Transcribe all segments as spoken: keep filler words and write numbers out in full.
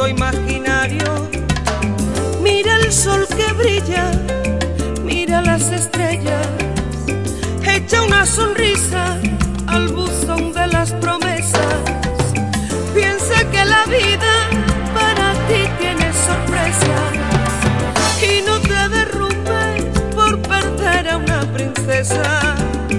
mundo imaginario. Mira el sol que brilla, mira las estrellas, echa una sonrisa al buzón de las promesas. Piensa que la vida para ti tiene sorpresas y no te derrumbes por perder a una princesa,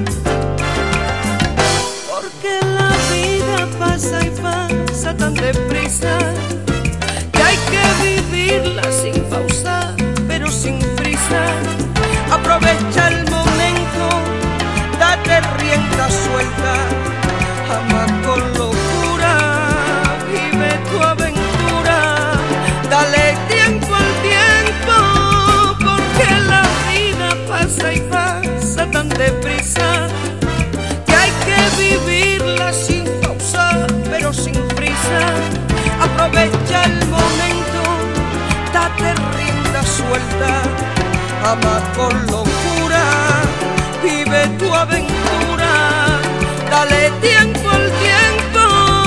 porque la vida pasa y pasa tan deprisa que hay que vivirla sin pausa pero sin prisa. Aprovecha el momento, date rienda suelta, ama con locura, vive tu aventura, dale tiempo al tiempo, porque la vida pasa y pasa tan deprisa que hay que vivirla sin pausa pero sin prisa. Aprovecha el momento, date rienda suelta, ama con locura, vive tu aventura, dale tiempo al tiempo.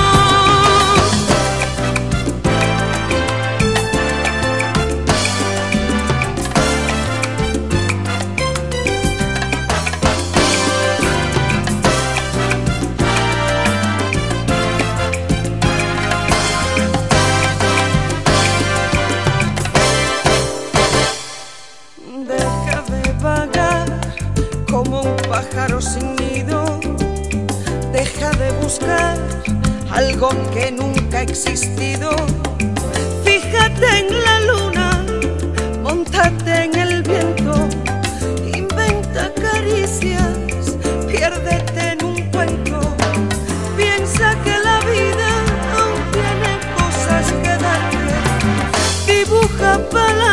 Deja de vagar como un pájaro sin nido, deja de buscar algo que nunca ha existido. Fíjate en la luna, móntate en el viento, inventa caricias, piérdete en un cuento. Piensa que la vida aún tiene cosas que darte, dibuja palabras